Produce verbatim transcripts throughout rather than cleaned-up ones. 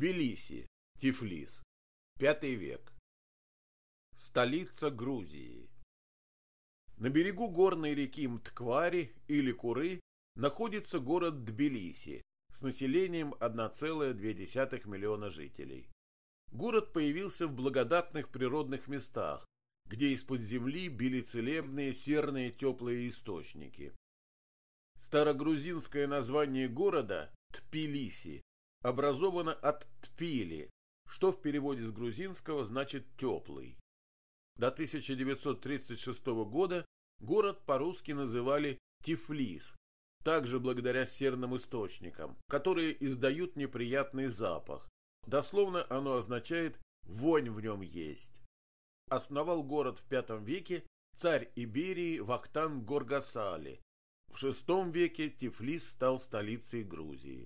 Тбилиси, Тифлис, пятый век. Столица Грузии. На берегу горной реки Мтквари или Куры находится город Тбилиси с населением одна целая две десятых миллиона жителей. Город появился в благодатных природных местах, где из-под земли били целебные серные теплые источники. Старогрузинское название города Тбилиси образовано от Тпили, что в переводе с грузинского значит «теплый». До тысяча девятьсот тридцать шестого года город по-русски называли Тифлис, также благодаря серным источникам, которые издают неприятный запах. Дословно оно означает «вонь в нем есть». Основал город в пятом веке царь Иберии Вахтанг Горгасали. В шестом веке Тифлис стал столицей Грузии.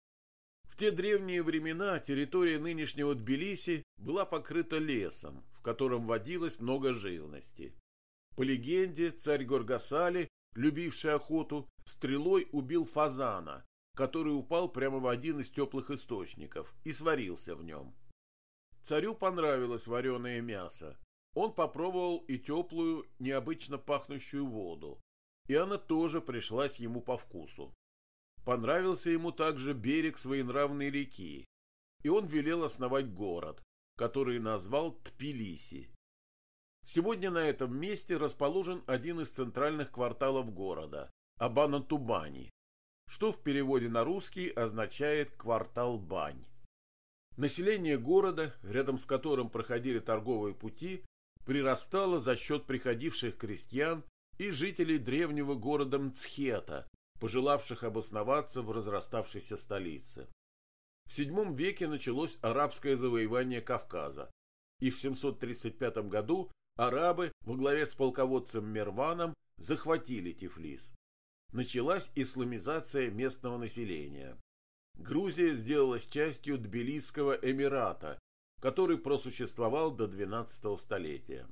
В те древние времена территория нынешнего Тбилиси была покрыта лесом, в котором водилось много живности. По легенде, царь Горгасали, любивший охоту, стрелой убил фазана, который упал прямо в один из теплых источников и сварился в нем. Царю понравилось вареное мясо. Он попробовал и теплую, необычно пахнущую воду, и она тоже пришлась ему по вкусу. Понравился ему также берег своенравной реки, и он велел основать город, который назвал Тбилиси. Сегодня на этом месте расположен один из центральных кварталов города – Абана-Тубани, что в переводе на русский означает «квартал бань». Население города, рядом с которым проходили торговые пути, прирастало за счет приходивших крестьян и жителей древнего города Мцхета, пожелавших обосноваться в разраставшейся столице. В седьмом веке началось арабское завоевание Кавказа, и в семьсот тридцать пятом году арабы во главе с полководцем Мерваном захватили Тифлис. Началась исламизация местного населения. Грузия сделалась частью Тбилисского эмирата, который просуществовал до двенадцатого столетия.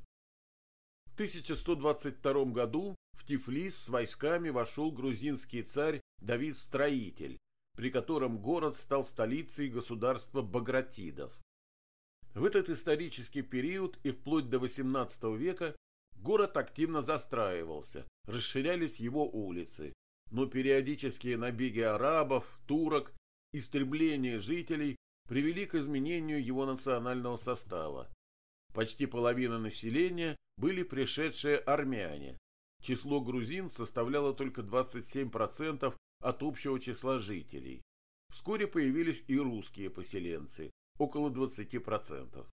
В тысяча сто двадцать втором году в Тифлис с войсками вошел грузинский царь Давид Строитель, при котором город стал столицей государства Багратидов. В этот исторический период и вплоть до восемнадцатого века город активно застраивался, расширялись его улицы, но периодические набеги арабов, турок, истребление жителей привели к изменению его национального состава. Почти половина населения были пришедшие армяне. Число грузин составляло только двадцать семь процентов от общего числа жителей. Вскоре появились и русские поселенцы, около двадцати процентов.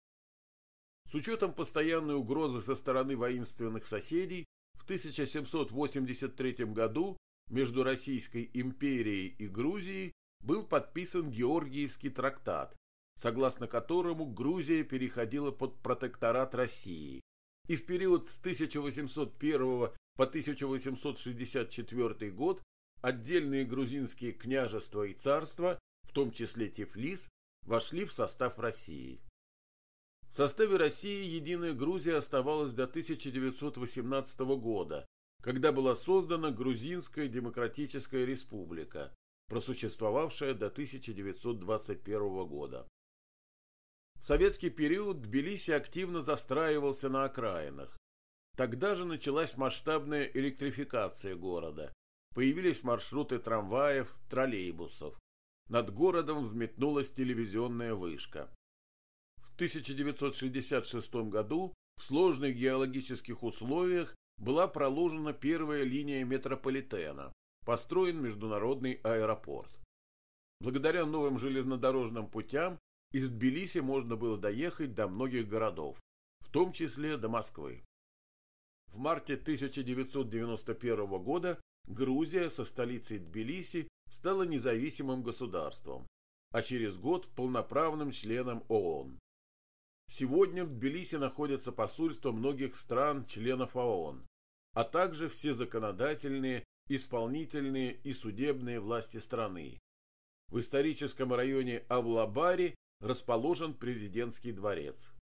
С учетом постоянной угрозы со стороны воинственных соседей, в тысяча семьсот восемьдесят третьем году между Российской империей и Грузией был подписан Георгиевский трактат, согласно которому Грузия переходила под протекторат России, и в период с тысяча восемьсот первого по тысяча восемьсот шестьдесят четвёртый год отдельные грузинские княжества и царства, в том числе Тифлис, вошли в состав России. В составе России единая Грузия оставалась до тысяча девятьсот восемнадцатого года, когда была создана Грузинская Демократическая Республика, просуществовавшая до тысяча девятьсот двадцать первого года. В советский период Тбилиси активно застраивался на окраинах. Тогда же началась масштабная электрификация города. Появились маршруты трамваев, троллейбусов. Над городом взметнулась телевизионная вышка. В тысяча девятьсот шестьдесят шестом году в сложных геологических условиях была проложена первая линия метрополитена, построен международный аэропорт. Благодаря новым железнодорожным путям из Тбилиси можно было доехать до многих городов, в том числе до Москвы. В марте тысяча девятьсот девяносто первого года Грузия со столицей Тбилиси стала независимым государством, а через год полноправным членом ООН. Сегодня в Тбилиси находятся посольства многих стран-членов ООН, а также все законодательные, исполнительные и судебные власти страны. В историческом районе Авлабари расположен президентский дворец.